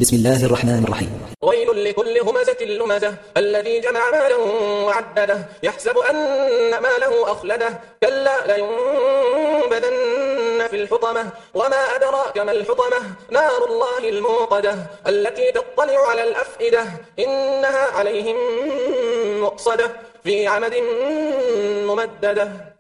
بسم الله الرحمن الرحيم. ويل لكل همزة لمزة الذي جمع مالا وعدده يحسب أن ماله أخلده كلا لينبذن في الحطمة وما أدراك ما الحطمة نار الله الموقدة التي تطلع على الأفئدة إنها عليهم مؤصدة في عمد ممددة.